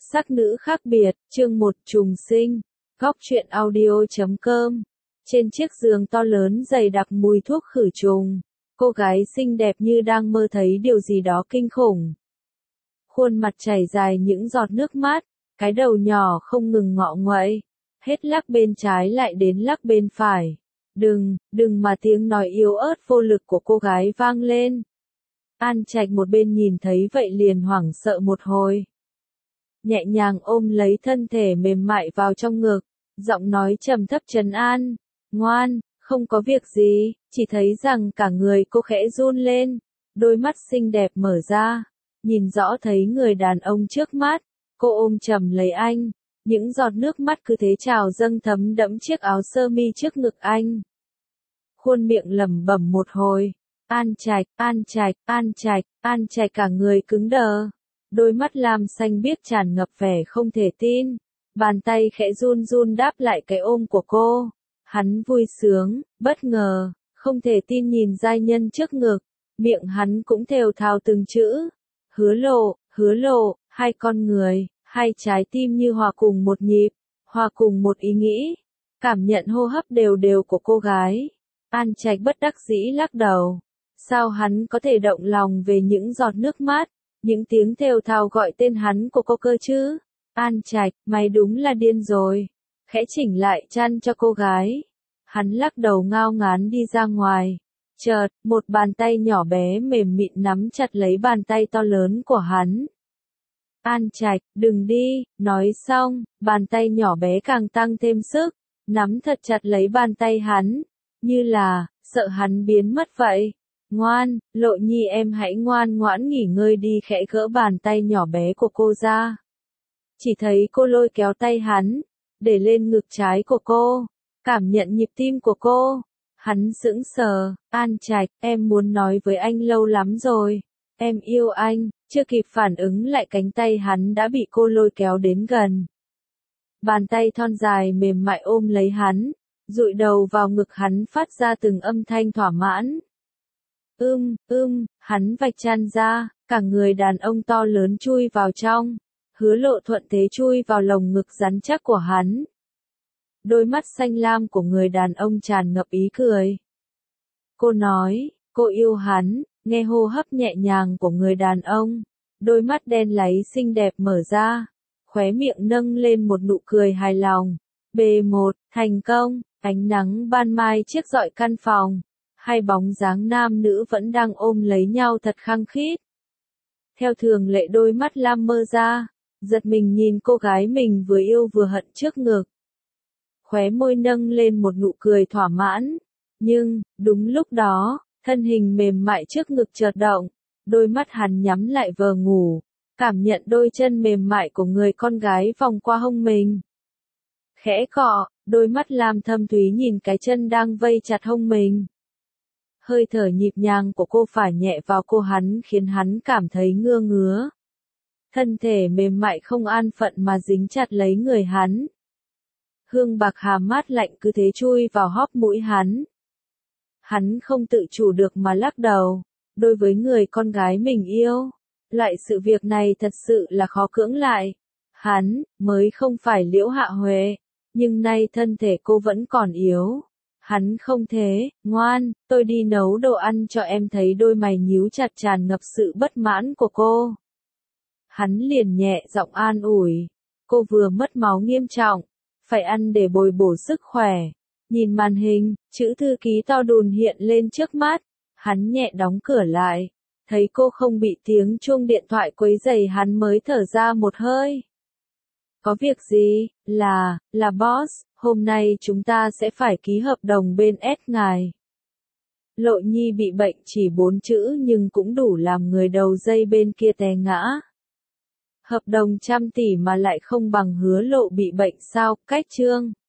Sắc nữ khác biệt, chương 1 trùng sinh, góc truyện audio.com. Trên chiếc giường to lớn dày đặc mùi thuốc khử trùng, cô gái xinh đẹp như đang mơ thấy điều gì đó kinh khủng. Khuôn mặt chảy dài những giọt nước mắt, cái đầu nhỏ không ngừng ngọ nguậy, hết lắc bên trái lại đến lắc bên phải. Đừng mà tiếng nói yếu ớt vô lực của cô gái vang lên. An Trạch một bên nhìn thấy vậy liền hoảng sợ một hồi. Nhẹ nhàng ôm lấy thân thể mềm mại vào trong ngực, giọng nói trầm thấp trấn an, ngoan, không có việc gì, chỉ thấy rằng cả người cô khẽ run lên, đôi mắt xinh đẹp mở ra, nhìn rõ thấy người đàn ông trước mắt, cô ôm chầm lấy anh, những giọt nước mắt cứ thế trào dâng thấm đẫm chiếc áo sơ mi trước ngực anh. Khuôn miệng lẩm bẩm một hồi, An Trạch, An Trạch, An Trạch, An Trạch cả người cứng đờ. Đôi mắt lam xanh biếc tràn ngập vẻ không thể tin, bàn tay khẽ run run đáp lại cái ôm của cô. Hắn vui sướng, bất ngờ, không thể tin nhìn giai nhân trước ngực, miệng hắn cũng thều thào từng chữ. Hứa lộ, hai con người, hai trái tim như hòa cùng một nhịp, hòa cùng một ý nghĩ, cảm nhận hô hấp đều đều của cô gái. An Trạch bất đắc dĩ lắc đầu, sao hắn có thể động lòng về những giọt nước mắt, những tiếng thều thào gọi tên hắn của cô cơ chứ? An Trạch, mày đúng là điên rồi. Khẽ chỉnh lại chăn cho cô gái. Hắn lắc đầu ngao ngán đi ra ngoài. Chợt, một bàn tay nhỏ bé mềm mịn nắm chặt lấy bàn tay to lớn của hắn. An Trạch, đừng đi, nói xong, bàn tay nhỏ bé càng tăng thêm sức, nắm thật chặt lấy bàn tay hắn, như là, sợ hắn biến mất vậy. Ngoan, Lộ Nhi em hãy ngoan ngoãn nghỉ ngơi đi, khẽ gỡ bàn tay nhỏ bé của cô ra. Chỉ thấy cô lôi kéo tay hắn, để lên ngực trái của cô, cảm nhận nhịp tim của cô. Hắn sững sờ, An Trạch, em muốn nói với anh lâu lắm rồi, em yêu anh, chưa kịp phản ứng lại cánh tay hắn đã bị cô lôi kéo đến gần. Bàn tay thon dài mềm mại ôm lấy hắn, dụi đầu vào ngực hắn phát ra từng âm thanh thỏa mãn. Hắn vạch chăn ra, cả người đàn ông to lớn chui vào trong, Hứa Lộ thuận thế chui vào lồng ngực rắn chắc của hắn. Đôi mắt xanh lam của người đàn ông tràn ngập ý cười. Cô nói, cô yêu hắn, nghe hô hấp nhẹ nhàng của người đàn ông, đôi mắt đen láy xinh đẹp mở ra, khóe miệng nâng lên một nụ cười hài lòng. B1, thành công, ánh nắng ban mai chiếc rọi căn phòng. Hai bóng dáng nam nữ vẫn đang ôm lấy nhau thật khăng khít. Theo thường lệ đôi mắt lam mơ ra, giật mình nhìn cô gái mình vừa yêu vừa hận trước ngực. Khóe môi nâng lên một nụ cười thỏa mãn. Nhưng, đúng lúc đó, thân hình mềm mại trước ngực chợt động, đôi mắt hắn nhắm lại vờ ngủ, cảm nhận đôi chân mềm mại của người con gái vòng qua hông mình. Khẽ cọ, đôi mắt lam thâm thúy nhìn cái chân đang vây chặt hông mình. Hơi thở nhịp nhàng của cô phả nhẹ vào cô hắn khiến hắn cảm thấy ngứa ngứa. Thân thể mềm mại không an phận mà dính chặt lấy người hắn. Hương bạc hà mát lạnh cứ thế chui vào hóp mũi hắn. Hắn không tự chủ được mà lắc đầu. Đối với người con gái mình yêu, loại sự việc này thật sự là khó cưỡng lại. Hắn mới không phải Liễu Hạ Huệ, nhưng nay thân thể cô vẫn còn yếu. Hắn không thế, ngoan, tôi đi nấu đồ ăn cho em. Thấy đôi mày nhíu chặt tràn ngập sự bất mãn của cô. Hắn liền nhẹ giọng an ủi, cô vừa mất máu nghiêm trọng, phải ăn để bồi bổ sức khỏe. Nhìn màn hình, chữ thư ký to đùn hiện lên trước mắt, hắn nhẹ đóng cửa lại, thấy cô không bị tiếng chuông điện thoại quấy rầy hắn mới thở ra một hơi. Có việc gì? Là boss, hôm nay chúng ta sẽ phải ký hợp đồng bên S ngài. Lộ Nhi bị bệnh chỉ 4 chữ nhưng cũng đủ làm người đầu dây bên kia té ngã. Hợp đồng trăm tỷ mà lại không bằng Hứa Lộ bị bệnh sao? Cách chương